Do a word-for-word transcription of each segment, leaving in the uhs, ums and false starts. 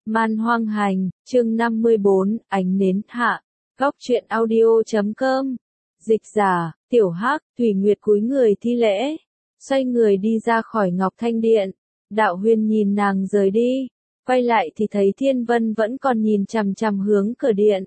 Man hoang hành, chương năm mươi bốn, ánh nến hạ. Góc truyện audio chấm com. Dịch giả, Tiểu Hắc, Thủy Nguyệt cúi người thi lễ, xoay người đi ra khỏi Ngọc Thanh Điện. Đạo Huyền nhìn nàng rời đi, quay lại thì thấy Thiên Vân vẫn còn nhìn chằm chằm hướng cửa điện.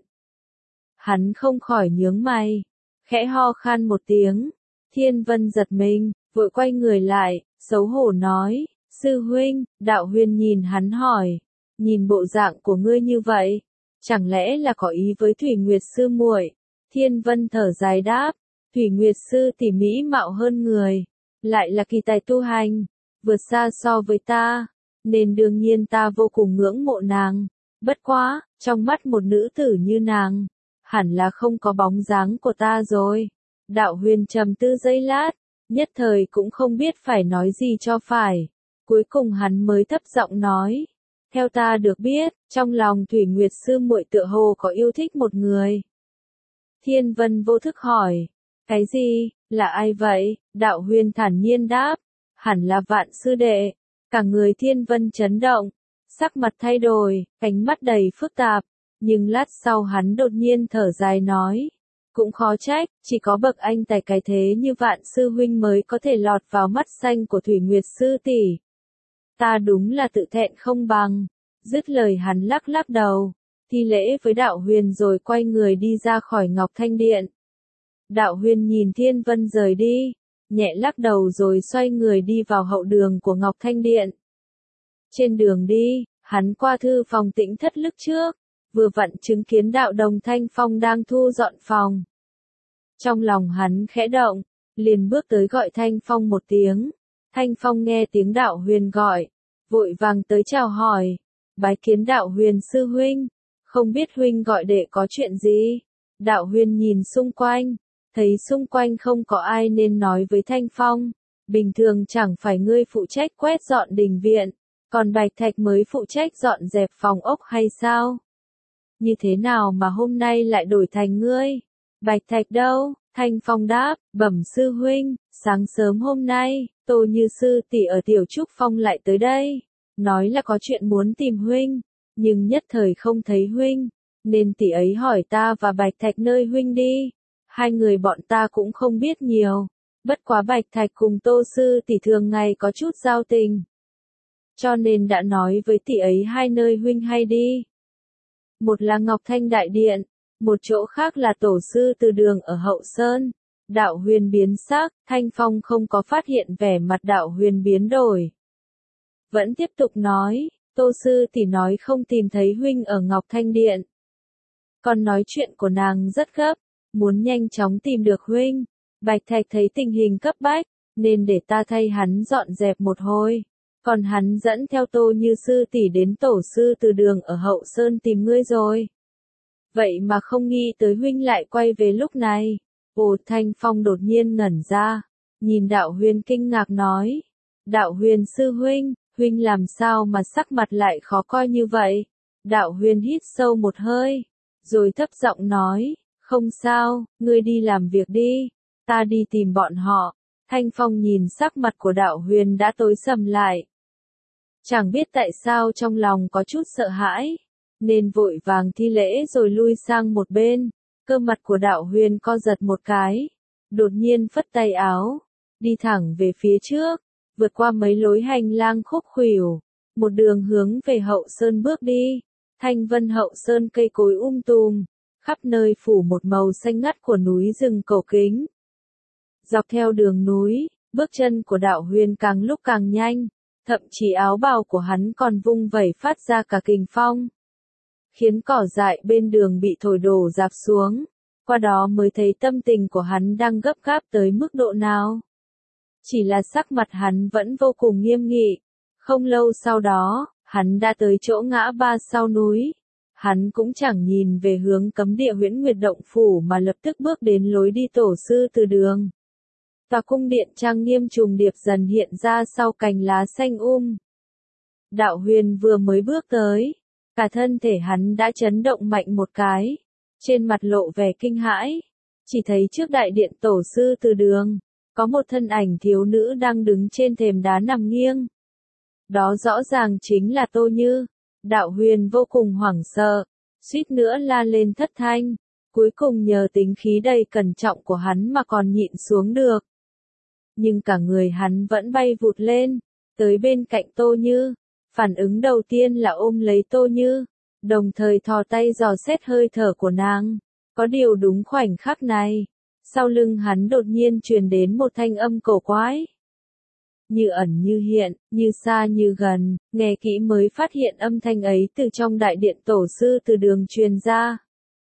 Hắn không khỏi nhướng mày, khẽ ho khan một tiếng. Thiên Vân giật mình, vội quay người lại, xấu hổ nói, sư huynh. Đạo Huyền nhìn hắn hỏi, nhìn bộ dạng của ngươi như vậy, chẳng lẽ là có ý với Thủy Nguyệt sư muội? Thiên Vân thở dài đáp, Thủy Nguyệt sư tỷ mỹ mạo hơn người, lại là kỳ tài tu hành, vượt xa so với ta, nên đương nhiên ta vô cùng ngưỡng mộ nàng. Bất quá, trong mắt một nữ tử như nàng, hẳn là không có bóng dáng của ta rồi. Đạo Huyền trầm tư giây lát, nhất thời cũng không biết phải nói gì cho phải. Cuối cùng hắn mới thấp giọng nói, theo ta được biết, trong lòng Thủy Nguyệt sư muội tựa hồ có yêu thích một người. Thiên Vân vô thức hỏi, cái gì, là ai vậy? Đạo Huyền thản nhiên đáp, hẳn là Vạn sư đệ. Cả người Thiên Vân chấn động, sắc mặt thay đổi, ánh mắt đầy phức tạp, nhưng lát sau hắn đột nhiên thở dài nói, cũng khó trách, chỉ có bậc anh tài cái thế như Vạn sư huynh mới có thể lọt vào mắt xanh của Thủy Nguyệt sư tỷ. Ta đúng là tự thẹn không bằng. Dứt lời hắn lắc lắc đầu, thi lễ với Đạo Huyền rồi quay người đi ra khỏi Ngọc Thanh Điện. Đạo Huyền nhìn Thiên Vân rời đi, nhẹ lắc đầu rồi xoay người đi vào hậu đường của Ngọc Thanh Điện. Trên đường đi, hắn qua thư phòng Tĩnh Thất lúc trước, vừa vặn chứng kiến Đạo Đồng Thanh Phong đang thu dọn phòng. Trong lòng hắn khẽ động, liền bước tới gọi Thanh Phong một tiếng. Thanh Phong nghe tiếng Đạo Huyền gọi, vội vàng tới chào hỏi, bái kiến Đạo Huyền sư huynh, không biết huynh gọi đệ có chuyện gì? Đạo Huyền nhìn xung quanh, thấy xung quanh không có ai nên nói với Thanh Phong, bình thường chẳng phải ngươi phụ trách quét dọn đình viện, còn Bạch Thạch mới phụ trách dọn dẹp phòng ốc hay sao? Như thế nào mà hôm nay lại đổi thành ngươi? Bạch Thạch đâu? Thanh Phong đáp, bẩm sư huynh, sáng sớm hôm nay, Tô Như sư tỷ ở Tiểu Trúc Phong lại tới đây, nói là có chuyện muốn tìm huynh, nhưng nhất thời không thấy huynh, nên tỷ ấy hỏi ta và Bạch Thạch nơi huynh đi. Hai người bọn ta cũng không biết nhiều, bất quá Bạch Thạch cùng Tô sư tỷ thường ngày có chút giao tình, cho nên đã nói với tỷ ấy hai nơi huynh hay đi. Một là Ngọc Thanh Đại Điện, một chỗ khác là Tổ sư Từ Đường ở Hậu Sơn. Đạo Huyền biến sắc, Thanh Phong không có phát hiện vẻ mặt Đạo Huyền biến đổi. Vẫn tiếp tục nói, Tô sư tỷ nói không tìm thấy huynh ở Ngọc Thanh Điện. Còn nói chuyện của nàng rất gấp, muốn nhanh chóng tìm được huynh. Bạch Thạch thấy tình hình cấp bách, nên để ta thay hắn dọn dẹp một hồi. Còn hắn dẫn theo Tô Như sư tỷ đến Tổ sư Từ Đường ở Hậu Sơn tìm ngươi rồi. Vậy mà không nghĩ tới huynh lại quay về lúc này. Ồ, Thanh Phong đột nhiên ngẩn ra, nhìn Đạo Huyền kinh ngạc nói, Đạo Huyền sư huynh, huynh làm sao mà sắc mặt lại khó coi như vậy? Đạo Huyền hít sâu một hơi, rồi thấp giọng nói, không sao, ngươi đi làm việc đi, ta đi tìm bọn họ. Thanh Phong nhìn sắc mặt của Đạo Huyền đã tối sầm lại. Chẳng biết tại sao trong lòng có chút sợ hãi, nên vội vàng thi lễ rồi lui sang một bên. Cơ mặt của Đạo Huyền co giật một cái, đột nhiên phất tay áo, đi thẳng về phía trước, vượt qua mấy lối hành lang khúc khuỷu, một đường hướng về Hậu Sơn bước đi. Thanh Vân Hậu Sơn cây cối um tùm, khắp nơi phủ một màu xanh ngắt của núi rừng cổ kính. Dọc theo đường núi, bước chân của Đạo Huyền càng lúc càng nhanh, thậm chí áo bào của hắn còn vung vẩy phát ra cả kình phong, khiến cỏ dại bên đường bị thổi đổ rạp xuống, qua đó mới thấy tâm tình của hắn đang gấp gáp tới mức độ nào. Chỉ là sắc mặt hắn vẫn vô cùng nghiêm nghị. Không lâu sau đó, hắn đã tới chỗ ngã ba sau núi. Hắn cũng chẳng nhìn về hướng cấm địa Huyễn Nguyệt Động Phủ mà lập tức bước đến lối đi Tổ sư Từ Đường. Tòa cung điện trang nghiêm trùng điệp dần hiện ra sau cành lá xanh um. Đạo Huyền vừa mới bước tới, cả thân thể hắn đã chấn động mạnh một cái, trên mặt lộ vẻ kinh hãi. Chỉ thấy trước đại điện Tổ sư Từ Đường, có một thân ảnh thiếu nữ đang đứng trên thềm đá nằm nghiêng. Đó rõ ràng chính là Tô Như. Đạo Huyền vô cùng hoảng sợ, suýt nữa la lên thất thanh, cuối cùng nhờ tính khí đầy cẩn trọng của hắn mà còn nhịn xuống được. Nhưng cả người hắn vẫn bay vụt lên, tới bên cạnh Tô Như, phản ứng đầu tiên là ôm lấy Tô Như, đồng thời thò tay dò xét hơi thở của nàng. Có điều đúng khoảnh khắc này, sau lưng hắn đột nhiên truyền đến một thanh âm cổ quái. Như ẩn như hiện, như xa như gần, nghe kỹ mới phát hiện âm thanh ấy từ trong đại điện tổ sư từ đường truyền ra.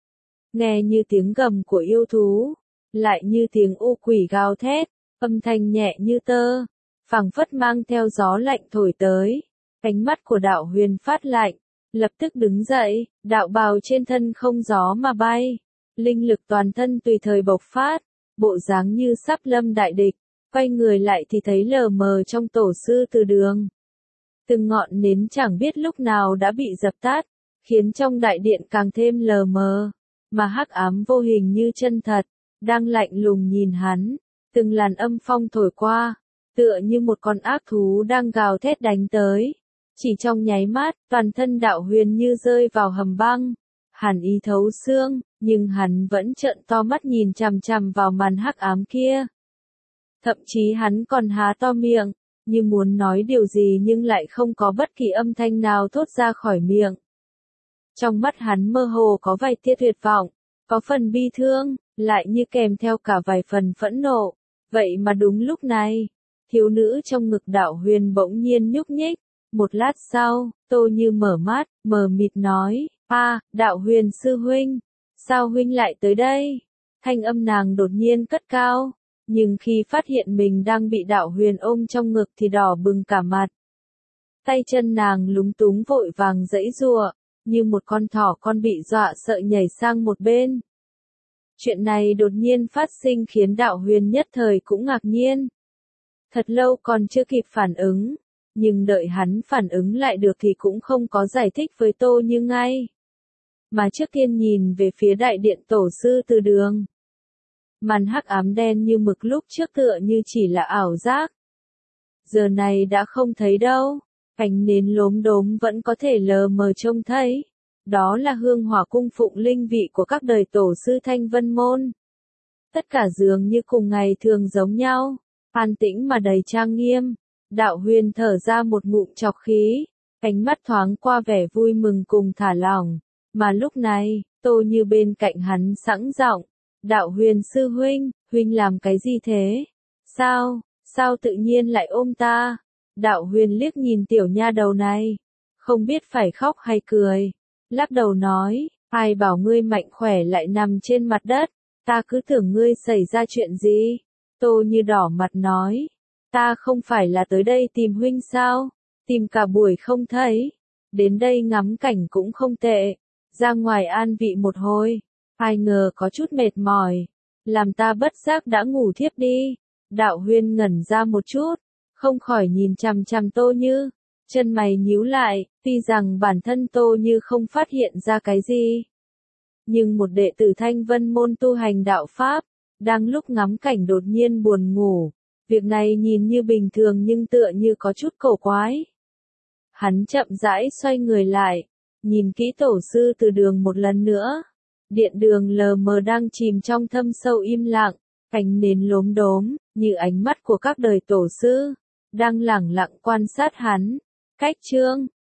Nghe như tiếng gầm của yêu thú, lại như tiếng u quỷ gào thét, âm thanh nhẹ như tơ, phảng phất mang theo gió lạnh thổi tới. Ánh mắt của Đạo Huyền phát lạnh, lập tức đứng dậy, đạo bào trên thân không gió mà bay, linh lực toàn thân tùy thời bộc phát, bộ dáng như sắp lâm đại địch. Quay người lại thì thấy lờ mờ trong tổ sư từ đường. Từng ngọn nến chẳng biết lúc nào đã bị dập tắt, khiến trong đại điện càng thêm lờ mờ, mà hắc ám vô hình như chân thật, đang lạnh lùng nhìn hắn. Từng làn âm phong thổi qua, tựa như một con ác thú đang gào thét đánh tới. Chỉ trong nháy mắt, toàn thân Đạo Huyền như rơi vào hầm băng, hàn ý thấu xương, nhưng hắn vẫn trợn to mắt nhìn chằm chằm vào màn hắc ám kia. Thậm chí hắn còn há to miệng, như muốn nói điều gì nhưng lại không có bất kỳ âm thanh nào thốt ra khỏi miệng. Trong mắt hắn mơ hồ có vài tia tuyệt vọng, có phần bi thương, lại như kèm theo cả vài phần phẫn nộ. Vậy mà đúng lúc này, thiếu nữ trong ngực Đạo Huyền bỗng nhiên nhúc nhích. Một lát sau, Tô Như mở mắt, mờ mịt nói, a, Đạo Huyền sư huynh, sao huynh lại tới đây? Thanh âm nàng đột nhiên cất cao. Nhưng khi phát hiện mình đang bị Đạo Huyền ôm trong ngực thì đỏ bừng cả mặt. Tay chân nàng lúng túng vội vàng giãy giụa, như một con thỏ con bị dọa sợ nhảy sang một bên. Chuyện này đột nhiên phát sinh khiến Đạo Huyền nhất thời cũng ngạc nhiên. Thật lâu còn chưa kịp phản ứng, nhưng đợi hắn phản ứng lại được thì cũng không có giải thích với Tô Như ngay. Mà trước tiên nhìn về phía đại điện tổ sư từ đường. Màn hắc ám đen như mực lúc trước tựa như chỉ là ảo giác. Giờ này đã không thấy đâu, ánh nến lốm đốm vẫn có thể lờ mờ trông thấy. Đó là hương hỏa cung phụng linh vị của các đời tổ sư Thanh Vân Môn. Tất cả dường như cùng ngày thường giống nhau, an tĩnh mà đầy trang nghiêm. Đạo Huyền thở ra một ngụm trọc khí, ánh mắt thoáng qua vẻ vui mừng cùng thả lỏng. Mà lúc này, Tô Như bên cạnh hắn sẵn giọng. Đạo Huyền sư huynh, huynh làm cái gì thế? Sao, sao tự nhiên lại ôm ta? Đạo Huyền liếc nhìn tiểu nha đầu này, không biết phải khóc hay cười. Lắc đầu nói, ai bảo ngươi mạnh khỏe lại nằm trên mặt đất, ta cứ tưởng ngươi xảy ra chuyện gì. Tô Như đỏ mặt nói, ta không phải là tới đây tìm huynh sao? Tìm cả buổi không thấy, đến đây ngắm cảnh cũng không tệ, ra ngoài an vị một hồi. Ai ngờ có chút mệt mỏi, làm ta bất giác đã ngủ thiếp đi. Đạo Huyền ngẩn ra một chút, không khỏi nhìn chằm chằm Tô Như, chân mày nhíu lại, tuy rằng bản thân Tô Như không phát hiện ra cái gì. Nhưng một đệ tử Thanh Vân Môn tu hành đạo Pháp, đang lúc ngắm cảnh đột nhiên buồn ngủ, việc này nhìn như bình thường nhưng tựa như có chút cổ quái. Hắn chậm rãi xoay người lại, nhìn kỹ tổ sư từ đường một lần nữa. Điện đường lờ mờ đang chìm trong thâm sâu im lặng, ánh nến lốm đốm, như ánh mắt của các đời tổ sư, đang lẳng lặng quan sát hắn. Cách chương